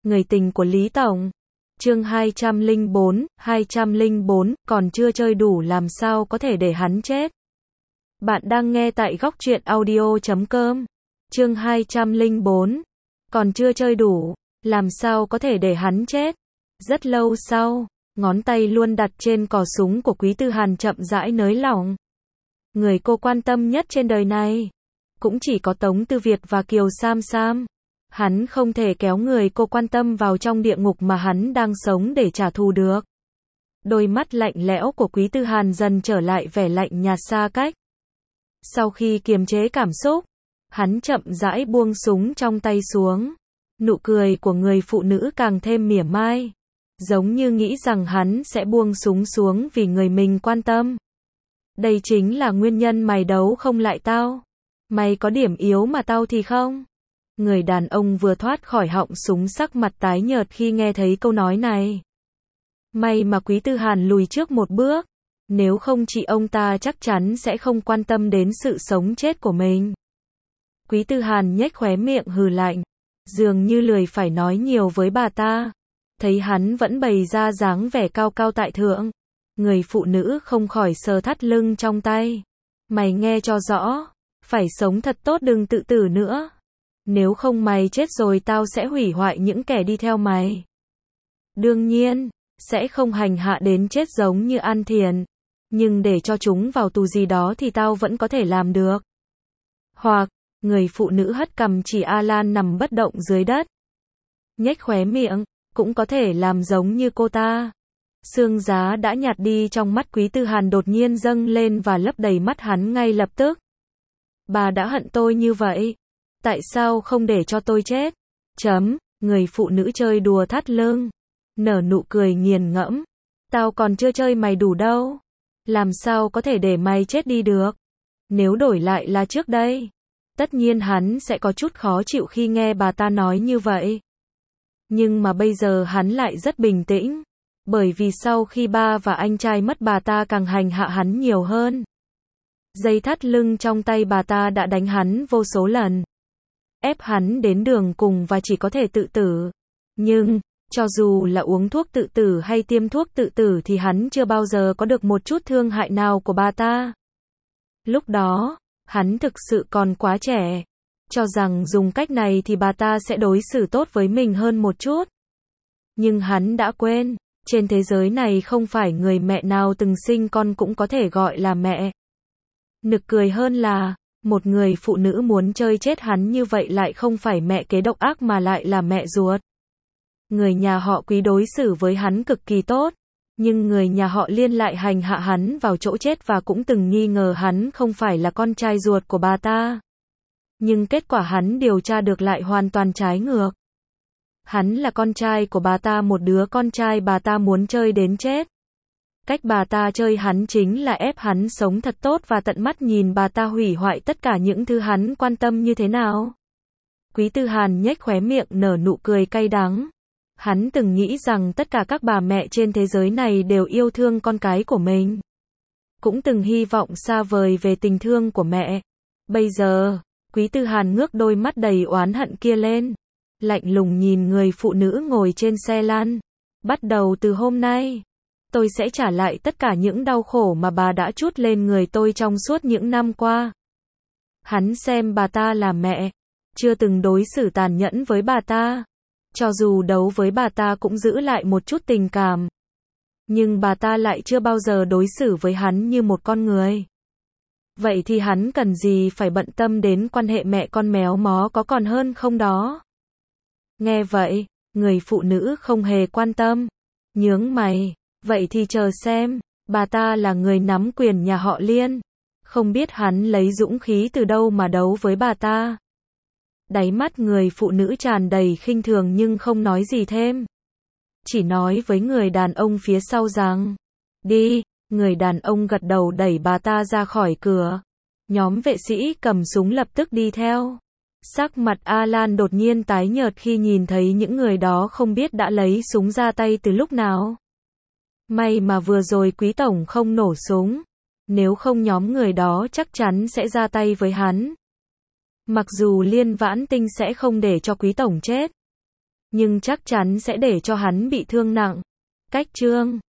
Người tình của Lý Tổng. Chương 204, còn chưa chơi đủ làm sao có thể để hắn chết. Bạn đang nghe tại góc truyện audio.com. Chương 204, còn chưa chơi đủ, làm sao có thể để hắn chết. Rất lâu sau, ngón tay luôn đặt trên cò súng của Quý Tư Hàn chậm rãi nới lỏng. Người cô quan tâm nhất trên đời này, cũng chỉ có Tống Tư Việt và Kiều Sam Sam. Hắn không thể kéo người cô quan tâm vào trong địa ngục mà hắn đang sống để trả thù được. Đôi mắt lạnh lẽo của Quý Tư Hàn dần trở lại vẻ lạnh nhạt xa cách. Sau khi kiềm chế cảm xúc, hắn chậm rãi buông súng trong tay xuống. Nụ cười của người phụ nữ càng thêm mỉa mai, giống như nghĩ rằng hắn sẽ buông súng xuống vì người mình quan tâm. Đây chính là nguyên nhân mày đấu không lại tao. Mày có điểm yếu mà tao thì không. Người đàn ông vừa thoát khỏi họng súng sắc mặt tái nhợt khi nghe thấy câu nói này. May mà Quý Tư Hàn lùi trước một bước. Nếu không chị ông ta chắc chắn sẽ không quan tâm đến sự sống chết của mình. Quý Tư Hàn nhếch khóe miệng hừ lạnh, dường như lười phải nói nhiều với bà ta. Thấy hắn vẫn bày ra dáng vẻ cao cao tại thượng, người phụ nữ không khỏi sờ thắt lưng trong tay. Mày nghe cho rõ, phải sống thật tốt, đừng tự tử nữa. Nếu không mày chết rồi tao sẽ hủy hoại những kẻ đi theo mày. Đương nhiên, sẽ không hành hạ đến chết giống như An Thiền. Nhưng để cho chúng vào tù gì đó thì tao vẫn có thể làm được. Hoặc, người phụ nữ hất cằm chỉ Alan nằm bất động dưới đất. Nhếch khóe miệng, cũng có thể làm giống như cô ta. Sương giá đã nhạt đi trong mắt Quý Tư Hàn đột nhiên dâng lên và lấp đầy mắt hắn ngay lập tức. Bà đã hận tôi như vậy. Tại sao không để cho tôi chết? Người phụ nữ chơi đùa thắt lưng, nở nụ cười nghiền ngẫm. Tao còn chưa chơi mày đủ đâu. Làm sao có thể để mày chết đi được? Nếu đổi lại là trước đây, tất nhiên hắn sẽ có chút khó chịu khi nghe bà ta nói như vậy. Nhưng mà bây giờ hắn lại rất bình tĩnh, bởi vì sau khi ba và anh trai mất bà ta càng hành hạ hắn nhiều hơn. Dây thắt lưng trong tay bà ta đã đánh hắn vô số lần, ép hắn đến đường cùng và chỉ có thể tự tử. Nhưng, cho dù là uống thuốc tự tử hay tiêm thuốc tự tử thì hắn chưa bao giờ có được một chút thương hại nào của bà ta. Lúc đó, hắn thực sự còn quá trẻ, cho rằng dùng cách này thì bà ta sẽ đối xử tốt với mình hơn một chút. Nhưng hắn đã quên, trên thế giới này không phải người mẹ nào từng sinh con cũng có thể gọi là mẹ. Nực cười hơn là, một người phụ nữ muốn chơi chết hắn như vậy lại không phải mẹ kế độc ác mà lại là mẹ ruột. Người nhà họ Quý đối xử với hắn cực kỳ tốt, nhưng người nhà họ Liên lại hành hạ hắn vào chỗ chết và cũng từng nghi ngờ hắn không phải là con trai ruột của bà ta. Nhưng kết quả hắn điều tra được lại hoàn toàn trái ngược. Hắn là con trai của bà ta, một đứa con trai bà ta muốn chơi đến chết. Cách bà ta chơi hắn chính là ép hắn sống thật tốt và tận mắt nhìn bà ta hủy hoại tất cả những thứ hắn quan tâm như thế nào. Quý Tư Hàn nhếch khóe miệng nở nụ cười cay đắng. Hắn từng nghĩ rằng tất cả các bà mẹ trên thế giới này đều yêu thương con cái của mình. Cũng từng hy vọng xa vời về tình thương của mẹ. Bây giờ, Quý Tư Hàn ngước đôi mắt đầy oán hận kia lên, lạnh lùng nhìn người phụ nữ ngồi trên xe lăn. Bắt đầu từ hôm nay, tôi sẽ trả lại tất cả những đau khổ mà bà đã trút lên người tôi trong suốt những năm qua. Hắn xem bà ta là mẹ, chưa từng đối xử tàn nhẫn với bà ta. Cho dù đấu với bà ta cũng giữ lại một chút tình cảm. Nhưng bà ta lại chưa bao giờ đối xử với hắn như một con người. Vậy thì hắn cần gì phải bận tâm đến quan hệ mẹ con méo mó có còn hơn không đó? Nghe vậy, người phụ nữ không hề quan tâm. Nhướng mày, vậy thì chờ xem, bà ta là người nắm quyền nhà họ Liên. Không biết hắn lấy dũng khí từ đâu mà đấu với bà ta. Đáy mắt người phụ nữ tràn đầy khinh thường nhưng không nói gì thêm. Chỉ nói với người đàn ông phía sau rằng, đi. Người đàn ông gật đầu đẩy bà ta ra khỏi cửa. Nhóm vệ sĩ cầm súng lập tức đi theo. Sắc mặt Alan đột nhiên tái nhợt khi nhìn thấy những người đó không biết đã lấy súng ra tay từ lúc nào. May mà vừa rồi Quý Tổng không nổ súng. Nếu không nhóm người đó chắc chắn sẽ ra tay với hắn. Mặc dù Liên Vãn Tinh sẽ không để cho Quý Tổng chết, nhưng chắc chắn sẽ để cho hắn bị thương nặng. Cách chương